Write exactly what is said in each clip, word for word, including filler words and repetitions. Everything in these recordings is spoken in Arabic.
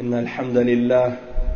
إن الحمد لله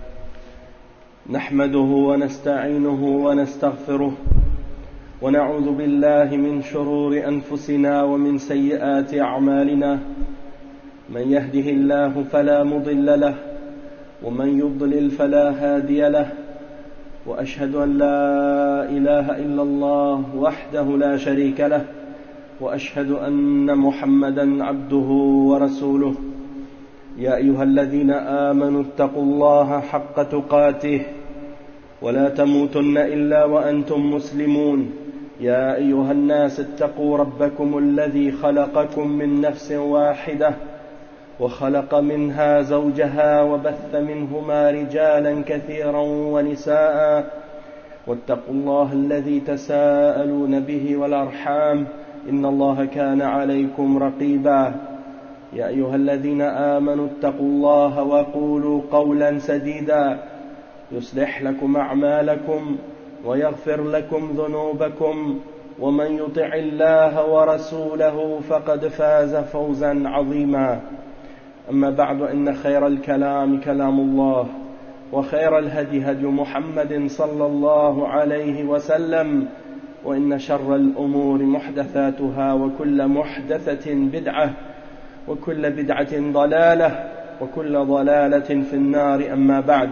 نحمده ونستعينه ونستغفره ونعوذ بالله من شرور أنفسنا ومن سيئات أعمالنا. من يهده الله فلا مضل له ومن يضلل فلا هادي له، وأشهد أن لا إله إلا الله وحده لا شريك له، وأشهد أن محمدا عبده ورسوله. يا أيها الذين آمنوا اتقوا الله حق تقاته ولا تموتن إلا وأنتم مسلمون. يا أيها الناس اتقوا ربكم الذي خلقكم من نفس واحدة وخلق منها زوجها وبث منهما رجالا كثيرا ونساء، واتقوا الله الذي تساءلون به والأرحام إن الله كان عليكم رقيبا. يا أيها الذين آمنوا اتقوا الله وقولوا قولا سديدا يصلح لكم أعمالكم ويغفر لكم ذنوبكم، ومن يطع الله ورسوله فقد فاز فوزا عظيما. أما بعد، إن خير الكلام كلام الله، وخير الهدي هدي محمد صلى الله عليه وسلم، وإن شر الأمور محدثاتها، وكل محدثة بدعة، وكل بدعة ضلالة، وكل ضلالة في النار. أما بعد،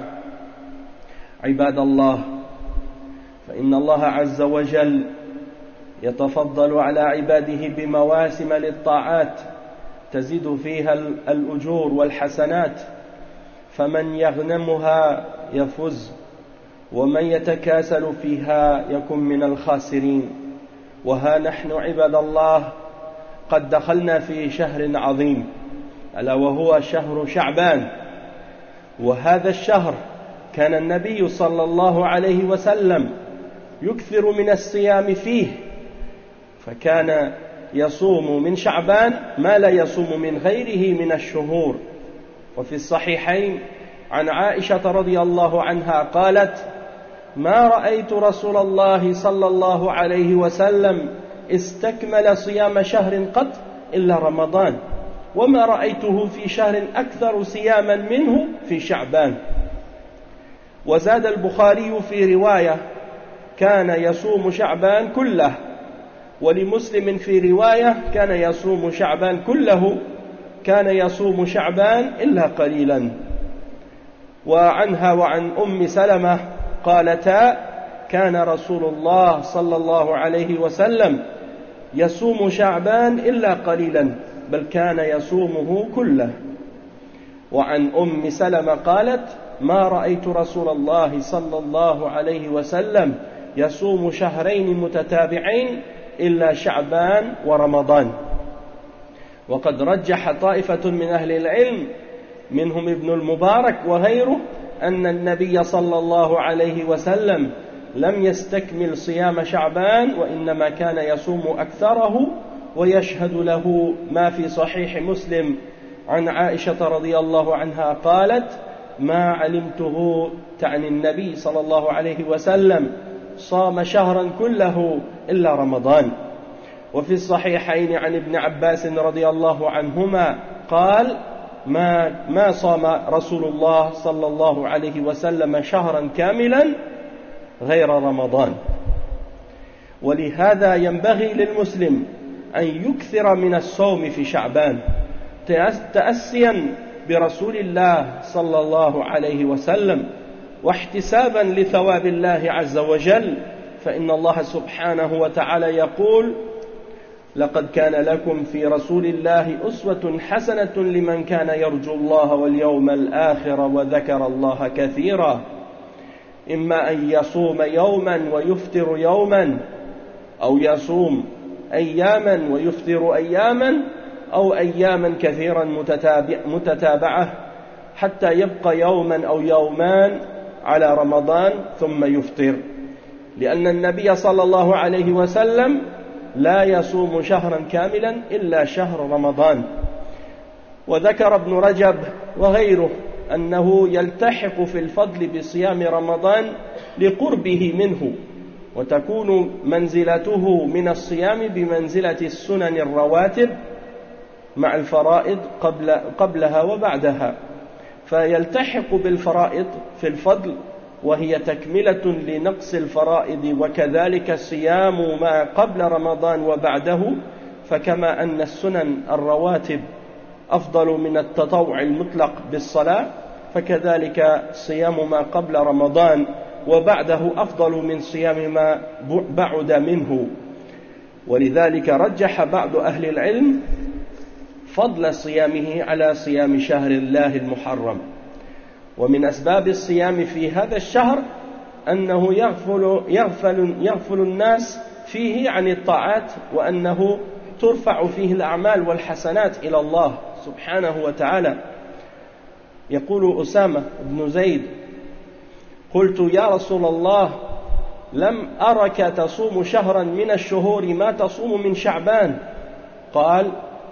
عباد الله، فإن الله عز وجل يتفضل على عباده بمواسم للطاعات تزيد فيها الأجور والحسنات، فمن يغنمها يفز، ومن يتكاسل فيها يكن من الخاسرين. وها نحن عباد الله قد دخلنا في شهر عظيم، ألا وهو شهر شعبان. وهذا الشهر كان النبي صلى الله عليه وسلم يكثر من الصيام فيه، فكان يصوم من شعبان ما لا يصوم من غيره من الشهور. وفي الصحيحين عن عائشة رضي الله عنها قالت: ما رأيت رسول الله صلى الله عليه وسلم استكمل صيام شهر قط إلا رمضان، وما رأيته في شهر أكثر صياما منه في شعبان. وزاد البخاري في رواية: كان يصوم شعبان كله. ولمسلم في رواية: كان يصوم شعبان كله، كان يصوم شعبان إلا قليلا. وعنها وعن أم سلمة قالتا: كان رسول الله صلى الله عليه وسلم يصوم شعبان إلا قليلا، بل كان يصومه كله. وعن أم سلمة قالت: ما رأيت رسول الله صلى الله عليه وسلم يصوم شهرين متتابعين إلا شعبان ورمضان. وقد رجح طائفة من أهل العلم منهم ابن المبارك وغيره أن النبي صلى الله عليه وسلم لم يستكمل صيام شعبان، وإنما كان يصوم أكثره. ويشهد له ما في صحيح مسلم عن عائشة رضي الله عنها قالت: ما علمته، تعني النبي صلى الله عليه وسلم، صام شهرا كله إلا رمضان. وفي الصحيحين عن ابن عباس رضي الله عنهما قال: ما, ما صام رسول الله صلى الله عليه وسلم شهرا كاملا غير رمضان. ولهذا ينبغي للمسلم أن يكثر من الصوم في شعبان تأسيا برسول الله صلى الله عليه وسلم، واحتسابا لثواب الله عز وجل. فإن الله سبحانه وتعالى يقول: لقد كان لكم في رسول الله أسوة حسنة لمن كان يرجو الله واليوم الآخر وذكر الله كثيرا. إما أن يصوم يوما ويفطر يوما، أو يصوم أياما ويفطر أياما، أو أياما كثيرا متتابع متتابعة حتى يبقى يوما أو يومان على رمضان ثم يفطر. لأن النبي صلى الله عليه وسلم لا يصوم شهرا كاملا إلا شهر رمضان. وذكر ابن رجب وغيره أنه يلتحق في الفضل بصيام رمضان لقربه منه، وتكون منزلته من الصيام بمنزلة السنن الرواتب مع الفرائض قبل قبلها وبعدها. فيلتحق بالفرائض في الفضل، وهي تكملة لنقص الفرائض، وكذلك صيام ما قبل رمضان وبعده، فكما أن السنن الرواتب أفضل من التطوع المطلق بالصلاة، فكذلك صيام ما قبل رمضان وبعده أفضل من صيام ما بعد منه. ولذلك رجح بعض أهل العلم فضل صيامه على صيام شهر الله المحرم. ومن أسباب الصيام في هذا الشهر أنه يغفل, يغفل, يغفل الناس فيه عن الطاعات، وأنه ترفع فيه الأعمال والحسنات إلى الله سبحانه وتعالى. يقول أسامة بن زيد: قلت يا رسول الله، لم أرك تصوم شهرا من الشهور ما تصوم من شعبان. قال: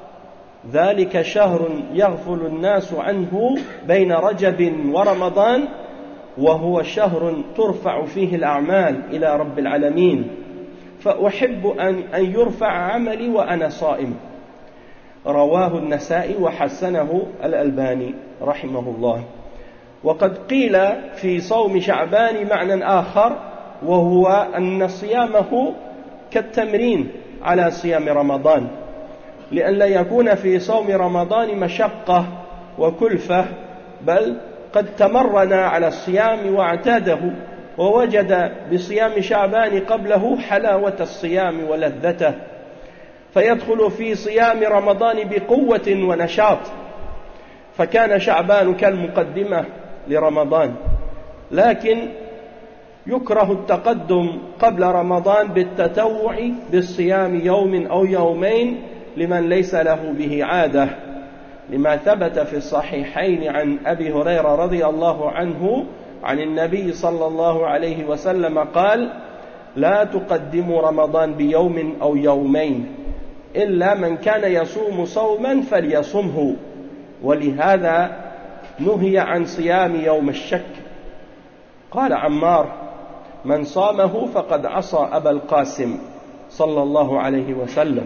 ذلك شهر يغفل الناس عنه بين رجب ورمضان، وهو شهر ترفع فيه الأعمال إلى رب العالمين، فأحب أن يرفع عملي وأنا صائم. رواه النسائي وحسنه الألباني رحمه الله. وقد قيل في صوم شعبان معنى آخر، وهو أن صيامه كالتمرين على صيام رمضان، لأن لا يكون في صوم رمضان مشقة وكلفة، بل قد تمرن على الصيام واعتاده، ووجد بصيام شعبان قبله حلاوة الصيام ولذته، فيدخل في صيام رمضان بقوة ونشاط. فكان شعبان كالمقدمة لرمضان، لكن يكره التقدم قبل رمضان بالتتوع بالصيام يوم أو يومين لمن ليس له به عادة، لما ثبت في الصحيحين عن أبي هريرة رضي الله عنه عن النبي صلى الله عليه وسلم قال: لا تقدموا رمضان بيوم أو يومين، إلا من كان يصوم صوما فليصمه. ولهذا نهي عن صيام يوم الشك. قال عمار: من صامه فقد عصى أبا القاسم صلى الله عليه وسلم.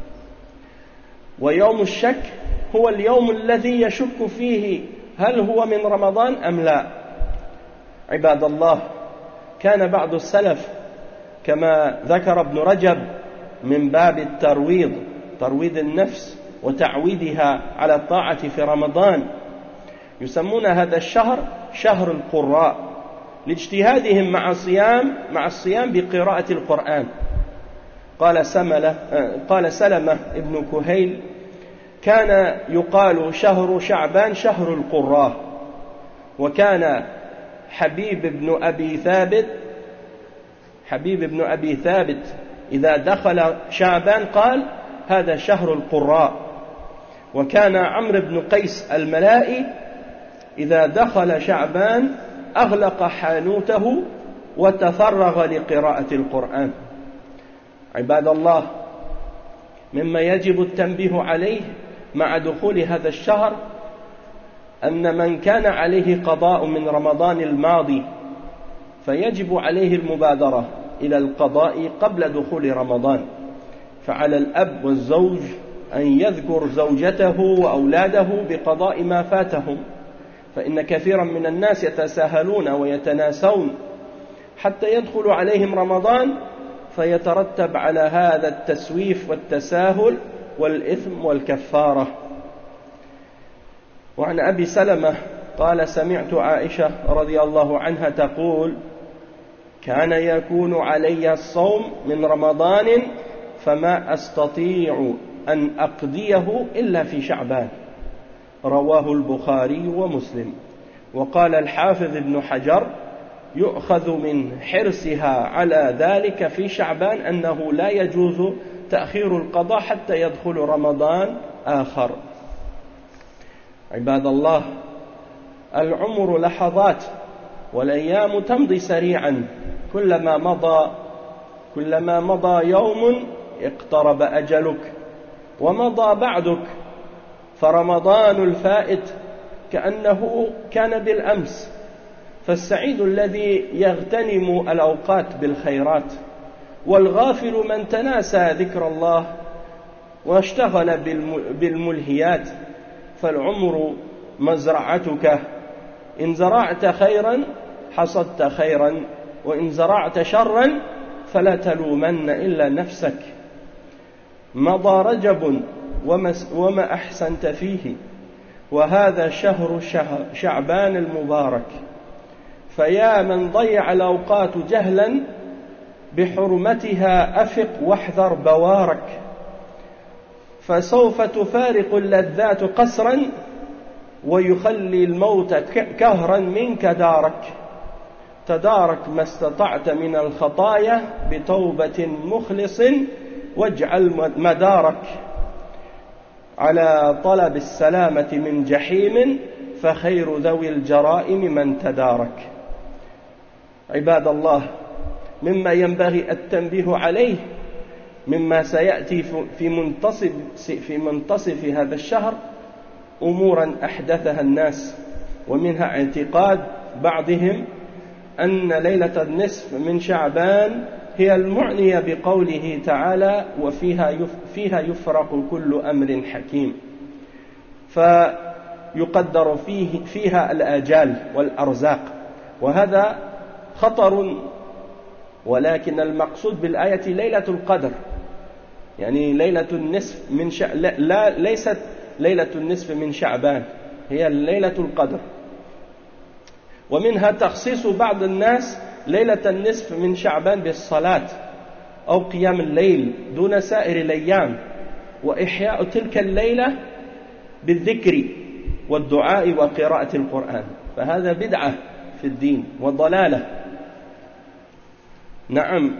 ويوم الشك هو اليوم الذي يشك فيه هل هو من رمضان أم لا. عباد الله، كان بعض السلف كما ذكر ابن رجب من باب الترويض، ترويض النفس وتعويدها على الطاعة في رمضان، يسمون هذا الشهر شهر القراء، لاجتهادهم مع الصيام مع الصيام بقراءة القرآن. قال سملة قال سلمة ابن كهيل: كان يقال شهر شعبان شهر القراء. وكان حبيب بن أبي ثابت حبيب بن أبي ثابت إذا دخل شعبان قال: هذا شهر القراء. وكان عمرو بن قيس الملائي إذا دخل شعبان أغلق حانوته وتفرغ لقراءة القرآن. عباد الله، مما يجب التنبيه عليه مع دخول هذا الشهر أن من كان عليه قضاء من رمضان الماضي فيجب عليه المبادرة إلى القضاء قبل دخول رمضان. فعلى الأب والزوج أن يذكر زوجته وأولاده بقضاء ما فاتهم، فإن كثيرا من الناس يتساهلون ويتناسون حتى يدخل عليهم رمضان، فيترتب على هذا التسويف والتساهل والإثم والكفارة. وعن أبي سلمة قال: سمعت عائشة رضي الله عنها تقول: كان يكون علي الصوم من رمضان فما أستطيع أن أقضيه إلا في شعبان. رواه البخاري ومسلم. وقال الحافظ ابن حجر: يؤخذ من حرصها على ذلك في شعبان أنه لا يجوز تأخير القضاء حتى يدخل رمضان آخر. عباد الله، العمر لحظات والأيام تمضي سريعا، كلما مضى كلما مضى يوم اقترب أجلك ومضى بعدك، فرمضان الفائت كأنه كان بالأمس. فالسعيد الذي يغتنم الأوقات بالخيرات، والغافل من تناسى ذكر الله واشتغل بالملهيات. فالعمر مزرعتك إن زرعت خيرا حصدت خيرا، وإن زرعت شرا فلا تلومن إلا نفسك. مضى رجب وما أحسنت فيه، وهذا شهر شعبان المبارك. فيا من ضيع الأوقات جهلا بحرمتها أفق واحذر بوارك. فسوف تفارق اللذات قسرا، ويخلي الموت كهرا منك دارك. تدارك ما استطعت من الخطايا بتوبة مخلص، واجعل مدارك على طلب السلامة من جحيم، فخير ذوي الجرائم من تدارك. عباد الله، مما ينبغي التنبيه عليه مما سيأتي في منتصف, في منتصف هذا الشهر أمورا أحدثها الناس، ومنها اعتقاد بعضهم أن ليلة النصف من شعبان هي المعنية بقوله تعالى: وفيها فيها يفرق كل أمر حكيم، فيقدر فيه فيها الآجال والأرزاق، وهذا خطر. ولكن المقصود بالآية ليلة القدر، يعني ليلة النصف من شع... لا ليست ليلة النصف من شعبان، هي ليلة القدر. ومنها تخصيص بعض الناس ليلة النصف من شعبان بالصلاة أو قيام الليل دون سائر الأيام، وإحياء تلك الليلة بالذكر والدعاء وقراءة القرآن، فهذا بدعة في الدين وضلالة. نعم،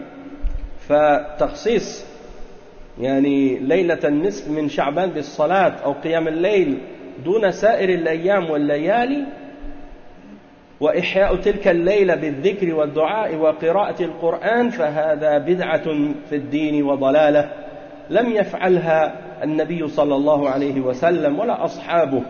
فتخصيص يعني ليلة النصف من شعبان بالصلاة أو قيام الليل دون سائر الأيام والليالي، وإحياء تلك الليلة بالذكر والدعاء وقراءة القرآن، فهذا بدعة في الدين وضلالة لم يفعلها النبي صلى الله عليه وسلم ولا أصحابه،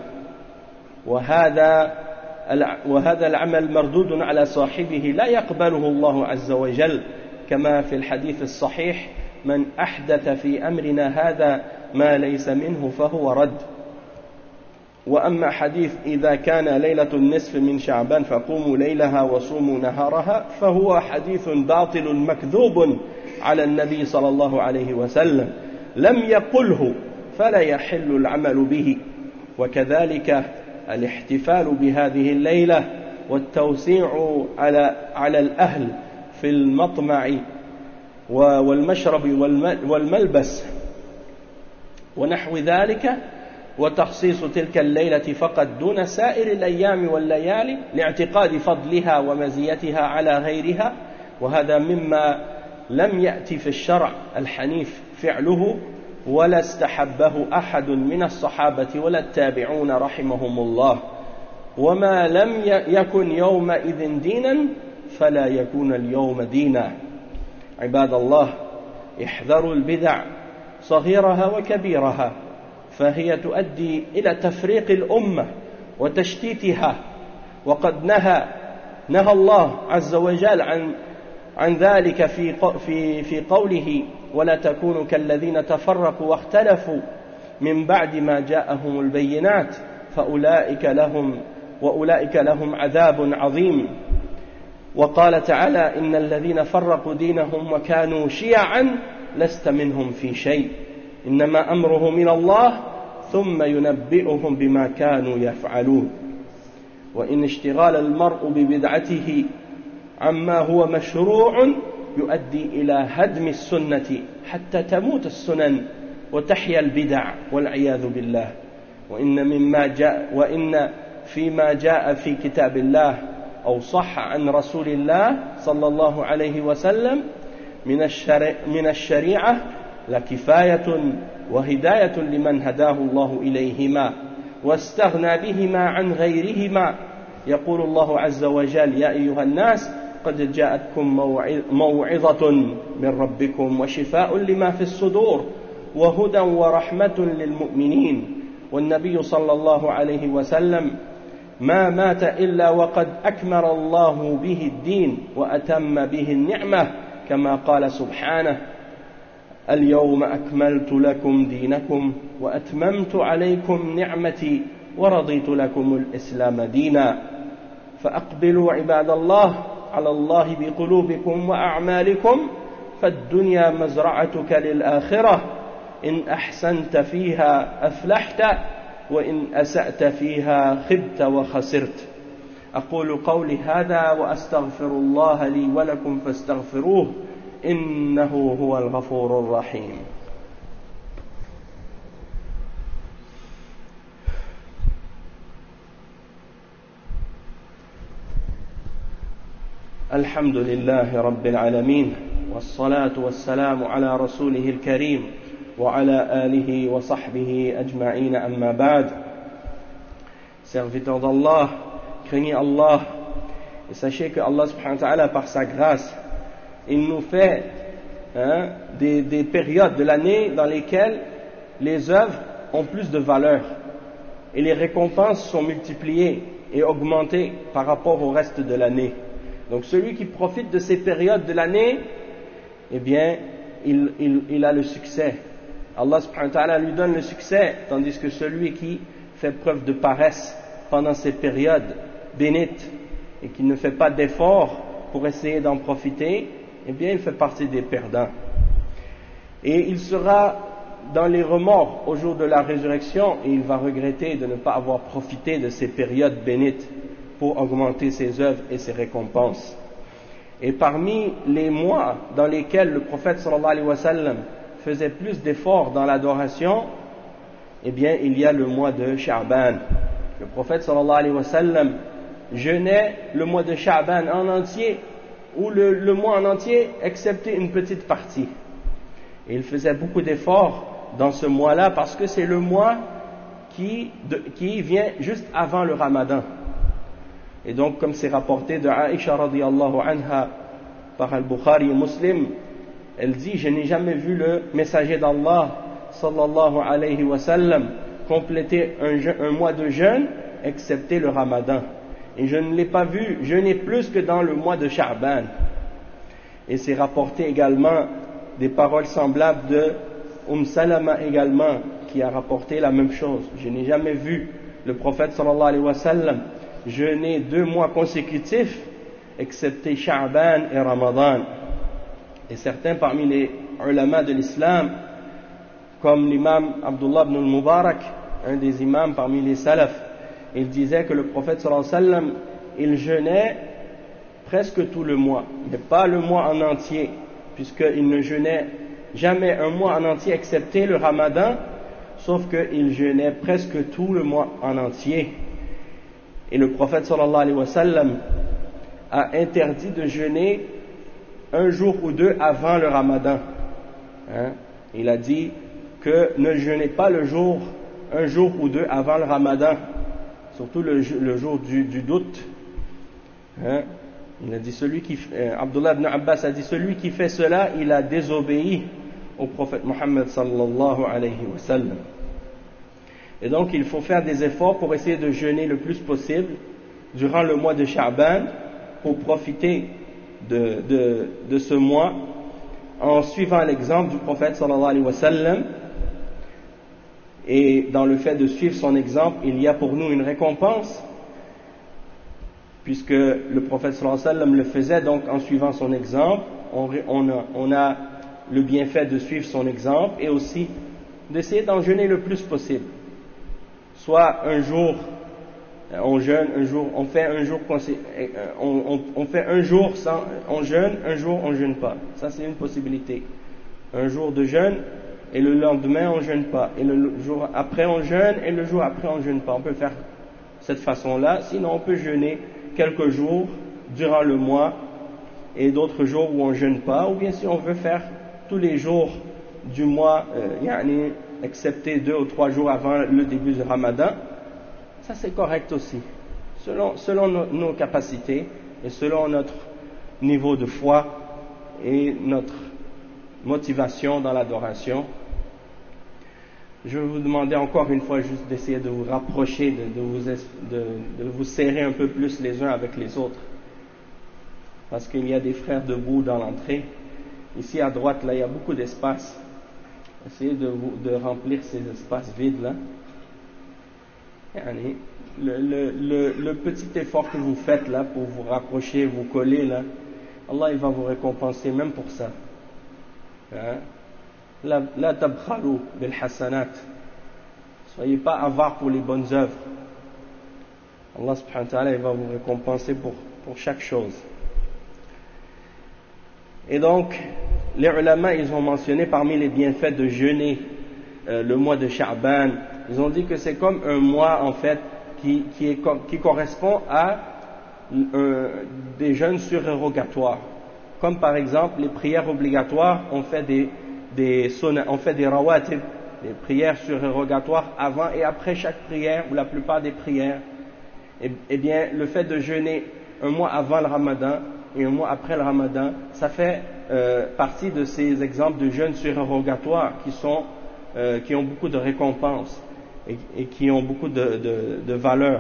وهذا وهذا العمل مردود على صاحبه لا يقبله الله عز وجل، كما في الحديث الصحيح: من أحدث في أمرنا هذا ما ليس منه فهو رد. وأما حديث إذا كان ليلة النصف من شعبان فقوموا ليلها وصوموا نهارها، فهو حديث باطل مكذوب على النبي صلى الله عليه وسلم، لم يقله فلا يحل العمل به. وكذلك الاحتفال بهذه الليلة والتوسيع على على الأهل في المطمع والمشرب والملبس ونحو ذلك، وتخصيص تلك الليلة فقط دون سائر الأيام والليالي لاعتقاد فضلها ومزيتها على غيرها، وهذا مما لم يأتي في الشرع الحنيف فعله، ولا استحبه أحد من الصحابة ولا التابعون رحمهم الله. وما لم يكن يومئذ دينا فلا يكون اليوم دينا. عباد الله، احذروا البدع صغيرها وكبيرها، فهي تؤدي إلى تفريق الأمة وتشتيتها، وقد نهى نهى الله عز وجل عن عن ذلك في في في قوله: ولا تكونوا كالذين تفرقوا واختلفوا من بعد ما جاءهم البينات فأولئك لهم وأولئك لهم عذاب عظيم. وقال تعالى: إن الذين فرقوا دينهم وكانوا شيعا لست منهم في شيء، إنما أمره من الله ثم ينبئهم بما كانوا يفعلون. وإن اشتغال المرء ببدعته عما هو مشروع يؤدي إلى هدم السنة حتى تموت السنن وتحيا البدع والعياذ بالله. وإن مما جاء وإن فيما جاء في كتاب الله أو صح عن رسول الله صلى الله عليه وسلم من الشريعة, من الشريعة لكفاية وهداية لمن هداه الله إليهما واستغنى بهما عن غيرهما. يقول الله عز وجل: يا أيها الناس قد جاءتكم موعظة من ربكم وشفاء لما في الصدور وهدى ورحمة للمؤمنين. والنبي صلى الله عليه وسلم ما مات إلا وقد أكمل الله به الدين وأتم به النعمة، كما قال سبحانه: اليوم أكملت لكم دينكم وأتممت عليكم نعمتي ورضيت لكم الإسلام دينا. فأقبلوا عباد الله على الله بقلوبكم وأعمالكم فالدنيا مزرعتك للآخرة إن أحسنت فيها أفلحت وإن أسأت فيها خبت وخسرت. أقول قولي هذا وأستغفر الله لي ولكم فاستغفروه إنه هو الغفور الرحيم. الحمد لله رب العالمين والصلاة والسلام على رسوله الكريم وعلى آله وصحبه أجمعين أما بعد. Serviteurs d'Allah, craignez Allah et sachez que Allah subhanahu wa ta'ala par sa grâce il nous fait hein, des, des périodes de l'année dans lesquelles les œuvres ont plus de valeur et les récompenses sont multipliées et augmentées par rapport au reste de l'année. Donc celui qui profite de ces périodes de l'année, eh bien, il, il, il a le succès. Allah subhanahu wa ta'ala lui donne le succès, tandis que celui qui fait preuve de paresse pendant ces périodes bénites et qui ne fait pas d'efforts pour essayer d'en profiter, eh bien, il fait partie des perdants. Et il sera dans les remords au jour de la résurrection et il va regretter de ne pas avoir profité de ces périodes bénites pour augmenter ses œuvres et ses récompenses. Et parmi les mois dans lesquels le prophète sallallahu alayhi wa sallam faisait plus d'efforts dans l'adoration, eh bien il y a le mois de Sha'ban. Le prophète sallallahu alayhi wa sallam jeûnait le mois de Sha'ban en entier, ou le, le mois en entier, excepté une petite partie. Et il faisait beaucoup d'efforts dans ce mois-là parce que c'est le mois qui, de, qui vient juste avant le Ramadan. Et donc, comme c'est rapporté de Aïcha radiyallahu anha par Al-Bukhari et Muslim, elle dit, je n'ai jamais vu le messager d'Allah sallallahu alayhi wa sallam compléter un, je, un mois de jeûne excepté le Ramadan. Et je ne l'ai pas vu jeûner plus que dans le mois de Sha'ban. Et c'est rapporté également des paroles semblables de Umm Salama également, qui a rapporté la même chose. Je n'ai jamais vu le prophète sallallahu alayhi wa sallam jeûner deux mois consécutifs, excepté Sha'ban et Ramadan. Et certains parmi les ulama de l'islam, comme l'imam Abdullah ibn al-Mubarak, un des imams parmi les salafs, il disait que le prophète sallallahu alayhi wa sallam, il jeûnait presque tout le mois, mais pas le mois en entier, puisqu'il ne jeûnait jamais un mois en entier, excepté le Ramadan, sauf qu'il jeûnait presque tout le mois en entier. Et le prophète sallallahu alayhi wa sallam a interdit de jeûner un jour ou deux avant le Ramadan. Hein? Il a dit que ne jeûnez pas le jour, un jour ou deux avant le Ramadan, surtout le, le jour du, du doute. Hein? Il a dit celui qui, euh, Abdullah ibn Abbas a dit celui qui fait cela, il a désobéi au prophète Mohammed sallallahu alayhi wa sallam. Et donc il faut faire des efforts pour essayer de jeûner le plus possible durant le mois de Sha'ban pour profiter de, de, de ce mois en suivant l'exemple du prophète sallallahu alayhi wa sallam. Et dans le fait de suivre son exemple, il y a pour nous une récompense, puisque le prophète sallallahu alayhi wa sallam le faisait, donc en suivant son exemple, on, on, a, on a le bienfait de suivre son exemple et aussi d'essayer d'en jeûner le plus possible. Soit un jour on jeûne, un jour on fait un jour on, on, on fait un jour sans, on jeûne, un jour on jeûne pas. Ça c'est une possibilité. Un jour de jeûne et le lendemain on jeûne pas. Et le jour après on jeûne et le jour après on jeûne pas. On peut faire cette façon-là. Sinon on peut jeûner quelques jours durant le mois et d'autres jours où on jeûne pas. Ou bien si on veut faire tous les jours du mois, euh, yani, excepté deux ou trois jours avant le début du Ramadan, ça c'est correct aussi, selon, selon nos, nos capacités et selon notre niveau de foi et notre motivation dans l'adoration. Je vais vous demander encore une fois juste d'essayer de vous rapprocher, de, de, vous, de, de vous serrer un peu plus les uns avec les autres, parce qu'il y a des frères debout dans l'entrée. Ici à droite, là, il y a beaucoup d'espace. Essayez de, vous, de remplir ces espaces vides là. Yani, le, le, le, le petit effort que vous faites là pour vous rapprocher, vous coller là, Allah il va vous récompenser même pour ça. Hein? La, la tabkhalu bil hasanat. Soyez pas avares pour les bonnes œuvres. Allah subhanahu wa ta'ala il va vous récompenser pour, pour chaque chose. Et donc, les ulama ils ont mentionné parmi les bienfaits de jeûner euh, le mois de Sha'ban, ils ont dit que c'est comme un mois en fait qui, qui, est, qui correspond à euh, des jeûnes surérogatoires. Comme par exemple les prières obligatoires, on fait des, des, on fait des rawatib, des prières surérogatoires avant et après chaque prière, ou la plupart des prières. Et, et bien, le fait de jeûner un mois avant le ramadan et un mois après le ramadan, ça fait euh, partie de ces exemples de jeûnes surérogatoires qui, sont, euh, qui ont beaucoup de récompenses et, et qui ont beaucoup de, de, de valeur.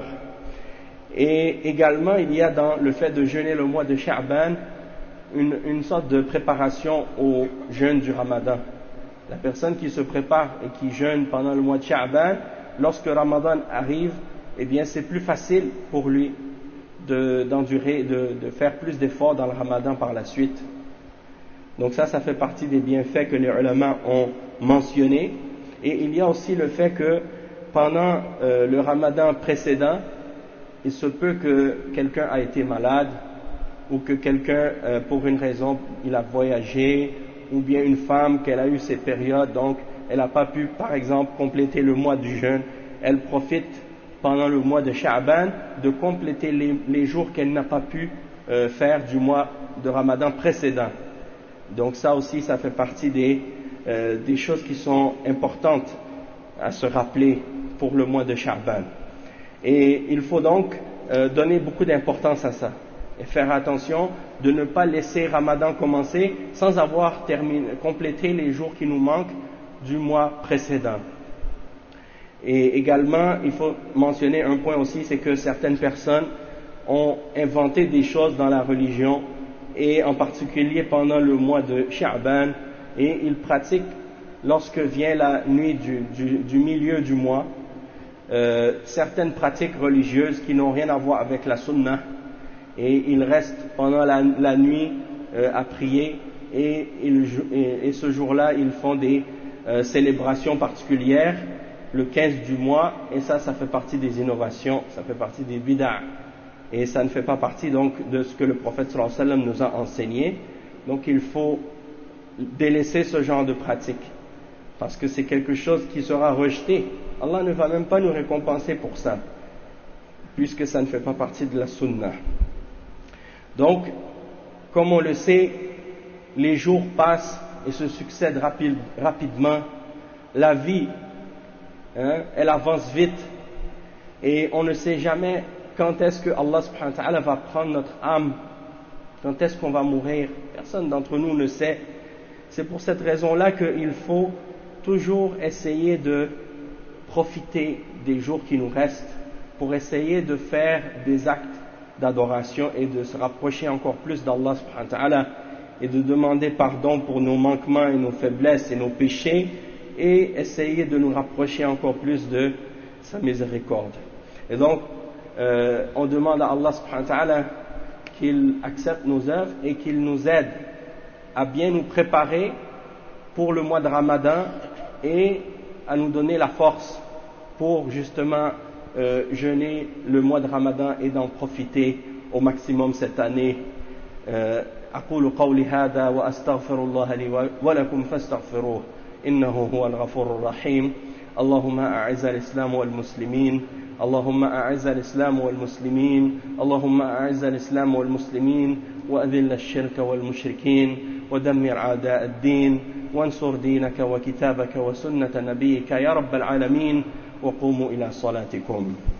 Et également, il y a dans le fait de jeûner le mois de Sha'ban une, une sorte de préparation au jeûne du ramadan. La personne qui se prépare et qui jeûne pendant le mois de Sha'ban, lorsque Ramadan arrive, eh bien c'est plus facile pour lui de, d'endurer, de, de faire plus d'efforts dans le Ramadan par la suite. Donc ça, ça fait partie des bienfaits que les ulama ont mentionnés. Et il y a aussi le fait que pendant euh, le Ramadan précédent, il se peut que quelqu'un a été malade ou que quelqu'un, euh, pour une raison, il a voyagé, ou bien une femme qu'elle a eu ces périodes, donc elle n'a pas pu, par exemple, compléter le mois du jeûne. Elle profite pendant le mois de Sha'ban de compléter les, les jours qu'elle n'a pas pu euh, faire du mois de Ramadan précédent. Donc ça aussi, ça fait partie des, euh, des choses qui sont importantes à se rappeler pour le mois de Sha'ban. Et il faut donc euh, donner beaucoup d'importance à ça et faire attention de ne pas laisser Ramadan commencer sans avoir terminé, complété les jours qui nous manquent du mois précédent. Et également, il faut mentionner un point aussi, c'est que certaines personnes ont inventé des choses dans la religion, et en particulier pendant le mois de Sha'ban, et ils pratiquent, lorsque vient la nuit du, du, du milieu du mois, euh, certaines pratiques religieuses qui n'ont rien à voir avec la sunnah, et ils restent pendant la, la nuit euh, à prier, et, ils, et, et ce jour-là, ils font des euh, célébrations particulières, le quinze du mois, et ça, ça fait partie des innovations, ça fait partie des bid'a, et ça ne fait pas partie donc de ce que le prophète sallallahu alayhi wa sallam nous a enseigné. Donc il faut délaisser ce genre de pratique, parce que c'est quelque chose qui sera rejeté. Allah ne va même pas nous récompenser pour ça, puisque ça ne fait pas partie de la sunnah. Donc, comme on le sait, les jours passent et se succèdent rapide, rapidement, la vie Hein, elle avance vite et on ne sait jamais quand est-ce que Allah subhanahu wa ta'ala va prendre notre âme, quand est-ce qu'on va mourir. Personne d'entre nous ne sait. C'est pour cette raison-là qu'il faut toujours essayer de profiter des jours qui nous restent pour essayer de faire des actes d'adoration et de se rapprocher encore plus d'Allah subhanahu wa ta'ala et de demander pardon pour nos manquements et nos faiblesses et nos péchés, et essayer de nous rapprocher encore plus de sa miséricorde. Et donc, euh, on demande à Allah subhanahu wa ta'ala qu'il accepte nos œuvres et qu'il nous aide à bien nous préparer pour le mois de Ramadan et à nous donner la force pour justement euh, jeûner le mois de Ramadan et d'en profiter au maximum cette année. أقول قولي هذا وأستغفر الله لي ولكم فاستغفروه إنه هو الغفور الرحيم. اللهم أعز الإسلام والمسلمين اللهم أعز الإسلام والمسلمين اللهم أعز الإسلام والمسلمين وأذل الشرك والمشركين ودمر أعداء الدين وانصر دينك وكتابك وسنة نبيك يا رب العالمين وقوموا إلى صلاتكم.